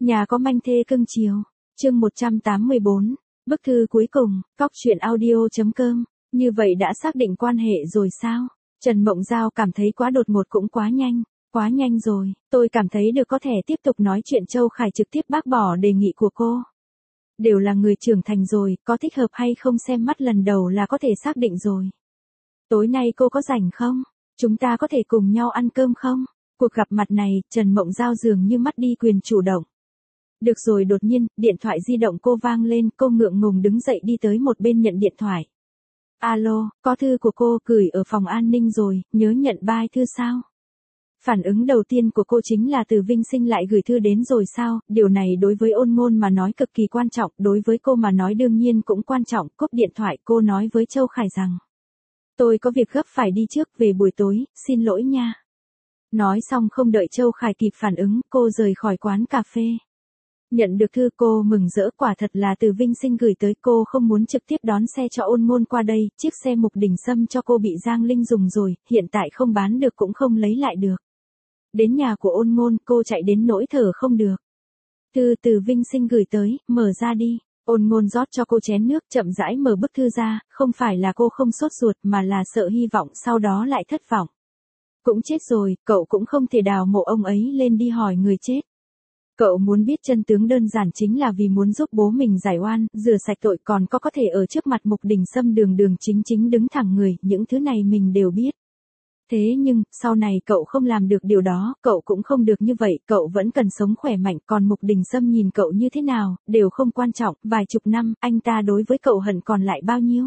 Nhà có manh thê cưng chiều. Chương 184. Bức thư cuối cùng. Cóc truyện audio.com. Như vậy đã xác định quan hệ rồi sao? Trần Mộng Giao cảm thấy quá đột ngột cũng quá nhanh. Quá nhanh rồi, tôi cảm thấy được có thể tiếp tục nói chuyện. Châu Khải trực tiếp bác bỏ đề nghị của cô. Đều là người trưởng thành rồi, có thích hợp hay không xem mắt lần đầu là có thể xác định rồi. Tối nay cô có rảnh không? Chúng ta có thể cùng nhau ăn cơm không? Cuộc gặp mặt này, Trần Mộng Giao dường như mất đi quyền chủ động. Được rồi, đột nhiên, điện thoại di động cô vang lên, cô ngượng ngùng đứng dậy đi tới một bên nhận điện thoại. Alo, có thư của cô gửi ở phòng an ninh rồi, nhớ nhận bài thư sao? Phản ứng đầu tiên của cô chính là Từ Vinh Sinh lại gửi thư đến rồi sao? Điều này đối với Ôn Ngôn mà nói cực kỳ quan trọng, đối với cô mà nói đương nhiên cũng quan trọng. Cúp điện thoại, cô nói với Châu Khải rằng: tôi có việc gấp phải đi trước, về buổi tối, xin lỗi nha. Nói xong không đợi Châu Khải kịp phản ứng, cô rời khỏi quán cà phê. Nhận được thư cô mừng rỡ, quả thật là Từ Vinh Sinh gửi tới. Cô không muốn trực tiếp đón xe cho Ôn Ngôn qua đây, chiếc xe Mục Đình Sâm cho cô bị Giang Linh dùng rồi, hiện tại không bán được cũng không lấy lại được. Đến nhà của Ôn Ngôn, cô chạy đến nỗi thở không được. Thư Từ Vinh Sinh gửi tới, mở ra đi. Ôn Ngôn rót cho cô chén nước, chậm rãi mở bức thư ra, không phải là cô không sốt ruột mà là sợ hy vọng sau đó lại thất vọng. Cũng chết rồi, cậu cũng không thể đào mộ ông ấy lên đi hỏi người chết. Cậu muốn biết chân tướng đơn giản chính là vì muốn giúp bố mình giải oan, rửa sạch tội, còn có thể ở trước mặt Mục Đình Sâm đường đường chính chính đứng thẳng người, những thứ này mình đều biết. Thế nhưng, sau này cậu không làm được điều đó, cậu cũng không được như vậy, cậu vẫn cần sống khỏe mạnh, còn Mục Đình Sâm nhìn cậu như thế nào, đều không quan trọng, vài chục năm, anh ta đối với cậu hận còn lại bao nhiêu.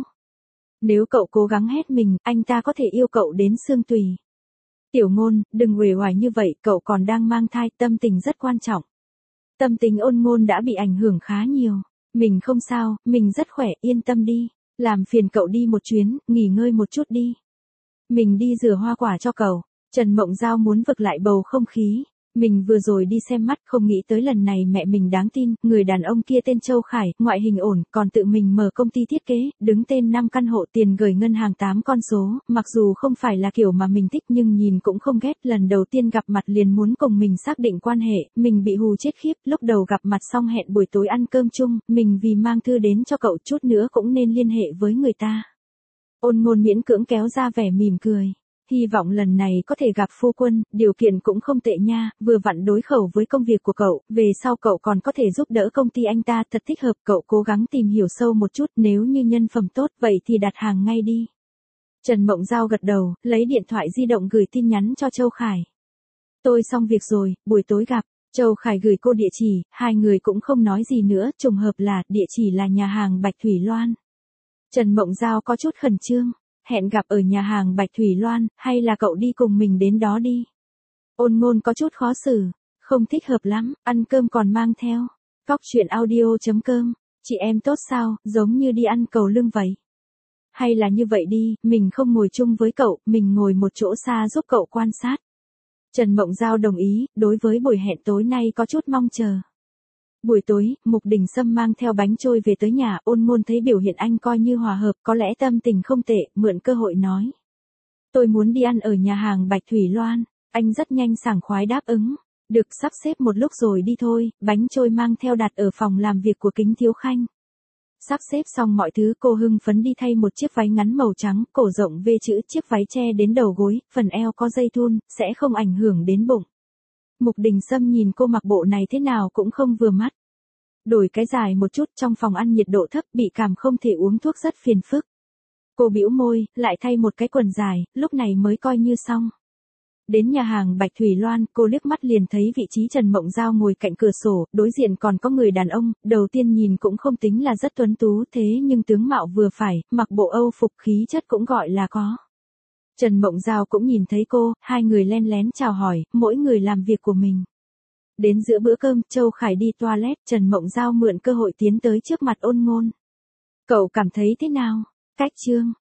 Nếu cậu cố gắng hết mình, anh ta có thể yêu cậu đến xương tùy. Tiểu Ngôn, đừng uể oải như vậy, cậu còn đang mang thai, tâm tình rất quan trọng. Tâm tình Ôn Ngôn đã bị ảnh hưởng khá nhiều. Mình không sao, mình rất khỏe, yên tâm đi. Làm phiền cậu đi một chuyến, nghỉ ngơi một chút đi. Mình đi rửa hoa quả cho cậu. Trần Mộng Giao muốn vực lại bầu không khí. Mình vừa rồi đi xem mắt, không nghĩ tới lần này mẹ mình đáng tin, người đàn ông kia tên Châu Khải, ngoại hình ổn, còn tự mình mở công ty thiết kế, đứng tên 5 căn hộ, tiền gửi ngân hàng 8 con số, mặc dù không phải là kiểu mà mình thích nhưng nhìn cũng không ghét, lần đầu tiên gặp mặt liền muốn cùng mình xác định quan hệ, mình bị hù chết khiếp, lúc đầu gặp mặt xong hẹn buổi tối ăn cơm chung, mình vì mang thư đến cho cậu chút nữa cũng nên liên hệ với người ta. Ôn Ngôn miễn cưỡng kéo ra vẻ mỉm cười. Hy vọng lần này có thể gặp phu quân, điều kiện cũng không tệ nha, vừa vặn đối khẩu với công việc của cậu, về sau cậu còn có thể giúp đỡ công ty anh ta, thật thích hợp, cậu cố gắng tìm hiểu sâu một chút, nếu như nhân phẩm tốt, vậy thì đặt hàng ngay đi. Trần Mộng Giao gật đầu, lấy điện thoại di động gửi tin nhắn cho Châu Khải. Tôi xong việc rồi, buổi tối gặp. Châu Khải gửi cô địa chỉ, hai người cũng không nói gì nữa, trùng hợp là, địa chỉ là nhà hàng Bạch Thủy Loan. Trần Mộng Giao có chút khẩn trương. Hẹn gặp ở nhà hàng Bạch Thủy Loan, hay là cậu đi cùng mình đến đó đi? Ôn Ngôn có chút khó xử, không thích hợp lắm, ăn cơm còn mang theo. Cóc truyện audio.com, chị em tốt sao, giống như đi ăn cầu lương vậy. Hay là như vậy đi, mình không ngồi chung với cậu, mình ngồi một chỗ xa giúp cậu quan sát. Trần Mộng Giao đồng ý, đối với buổi hẹn tối nay có chút mong chờ. Buổi tối, Mục Đình Sâm mang theo bánh trôi về tới nhà, Ôn Ngôn thấy biểu hiện anh coi như hòa hợp, có lẽ tâm tình không tệ, mượn cơ hội nói. Tôi muốn đi ăn ở nhà hàng Bạch Thủy Loan, anh rất nhanh sảng khoái đáp ứng. Được, sắp xếp một lúc rồi đi thôi, bánh trôi mang theo đặt ở phòng làm việc của Kính Thiếu Khanh. Sắp xếp xong mọi thứ, cô hưng phấn đi thay một chiếc váy ngắn màu trắng, cổ rộng V chữ, chiếc váy che đến đầu gối, phần eo có dây thun, sẽ không ảnh hưởng đến bụng. Mục Đình Sâm nhìn cô mặc bộ này thế nào cũng không vừa mắt. Đổi cái dài một chút, trong phòng ăn nhiệt độ thấp, bị cảm không thể uống thuốc rất phiền phức. Cô bĩu môi, lại thay một cái quần dài, lúc này mới coi như xong. Đến nhà hàng Bạch Thủy Loan, cô liếc mắt liền thấy vị trí Trần Mộng Giao ngồi cạnh cửa sổ, đối diện còn có người đàn ông, đầu tiên nhìn cũng không tính là rất tuấn tú thế nhưng tướng mạo vừa phải, mặc bộ Âu phục khí chất cũng gọi là có. Trần Mộng Giao cũng nhìn thấy cô, hai người len lén chào hỏi, mỗi người làm việc của mình. Đến giữa bữa cơm, Châu Khải đi toilet, Trần Mộng Giao mượn cơ hội tiến tới trước mặt Ôn Ngôn. Cậu cảm thấy thế nào? Cách chương.